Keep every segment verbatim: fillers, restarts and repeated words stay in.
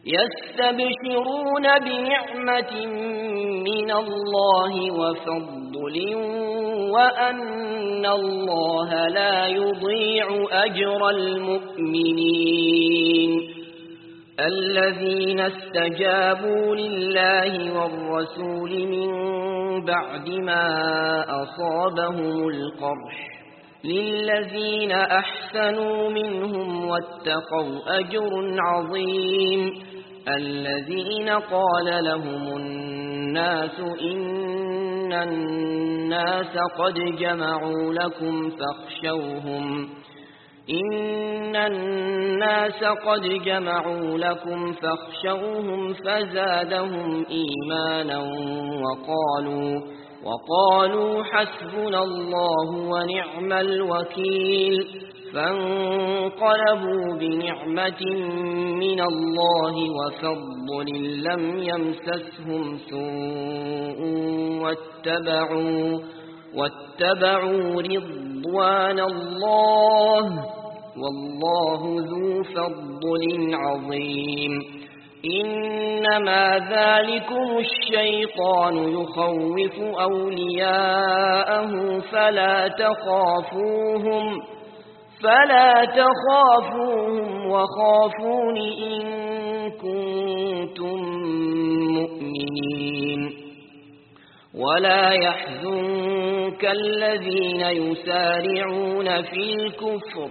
يستبشرون بنعمة من الله وفضل وأن الله لا يضيع أجر المؤمنين الذين استجابوا لله والرسول من بعد ما أصابهم القرح للذين أحسنوا منهم واتقوا أجر عظيم الذين قال لهم الناس إن الناس قد جمعوا لكم فاخشوهم إن الناس قد جمعوا لكم فاخشوهم فزادهم إيمانا وقالوا وقالوا حسبنا الله ونعم الوكيل فانقلبوا بنعمة من الله وفضل لم يمسسهم سوء واتبعوا واتبعوا رضوان الله والله ذو فضل عظيم إنما ذلكم الشيطان يخوف أولياءه فلا تخافوهم فلا تخافوهم وخافون إن كنتم مؤمنين ولا يحزنك الذين يسارعون في الكفر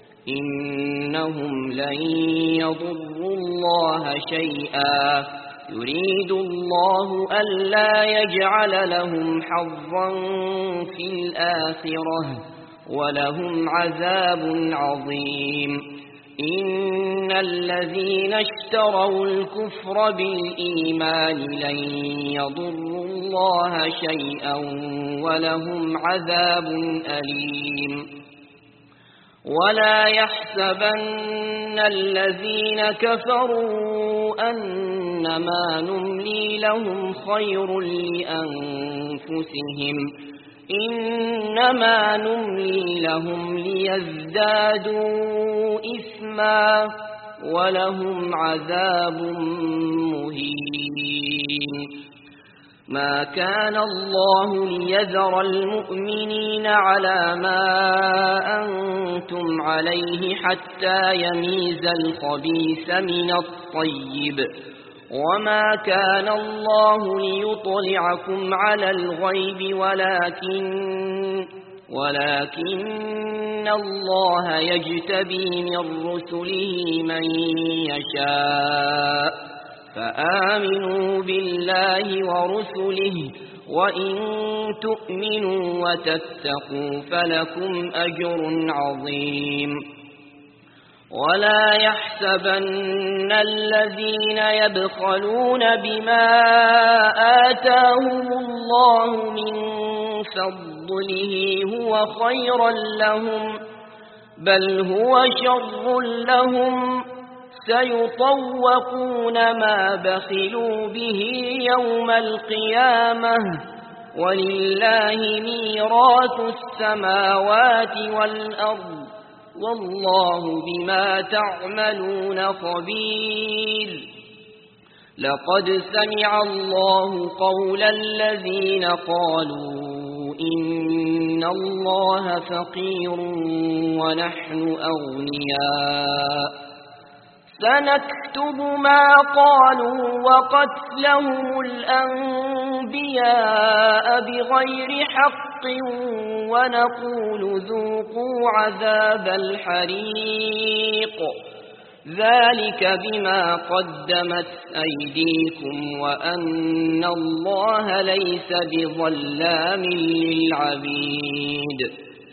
إنهم لن يضروا الله شيئا يريد الله ألا يجعل لهم حظا في الآخرة ولهم عذاب عظيم إن الذين اشتروا الكفر بالإيمان لن يضروا الله شيئا ولهم عذاب أليم ولا يحسبن الذين كفروا أنما نملي لهم خير لأنفسهم إنما نملي لهم ليزدادوا إثما ولهم عذاب مهين ما كان الله ليذر المؤمنين على ما أنتم عليه حتى يميز الخبيث من الطيب وما كان الله ليطلعكم على الغيب ولكن ولكن الله يجتبي من رسله من يشاء فآمنوا بالله ورسله وإن تؤمنوا وتتقوا فلكم أجر عظيم ولا يحسبن الذين يبخلون بما آتاهم الله من فضله هو خيرا لهم بل هو شر لهم سيطوقون ما بخلوا به يوم القيامة ولله ميراث السماوات والأرض والله بما تعملون خبير لقد سمع الله قول الذين قالوا إن الله فقير ونحن أغنياء سنكتب ما قالوا وقتلهم الأنبياء بغير حق ونقول ذوقوا عذاب الحريق ذلك بما قدمت أيديكم وأن الله ليس بظلام للعبيد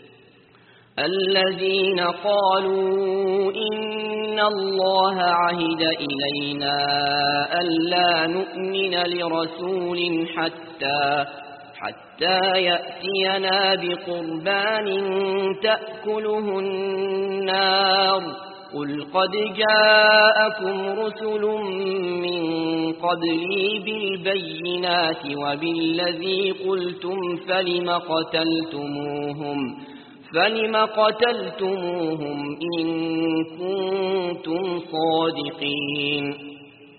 الذين قالوا إن الله عهد إلينا ألا نؤمن لرسول حتى حتى يأتينا بقربان تأكله النار قل قد جاءكم رسل من قبلي بالبينات وبالذي قلتم فلم قتلتموهم فلم قتلتموهم إن كنتم صادقين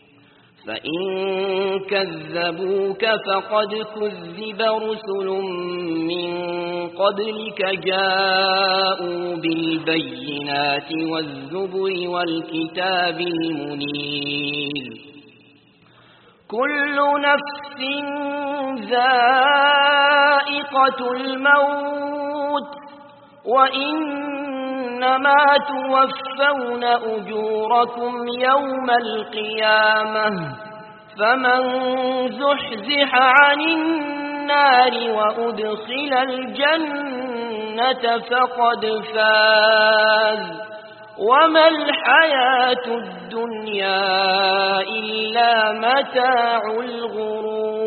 فإن كذبوك فقد كذب رسل من قبلك جاءوا بالبينات والزبر والكتاب المنير كل نفس ذائقة الموت وإنما توفون أجوركم يوم القيامة فمن زحزح عن النار وأدخل الجنة فقد فاز وما الحياة الدنيا إلا متاع الغرور.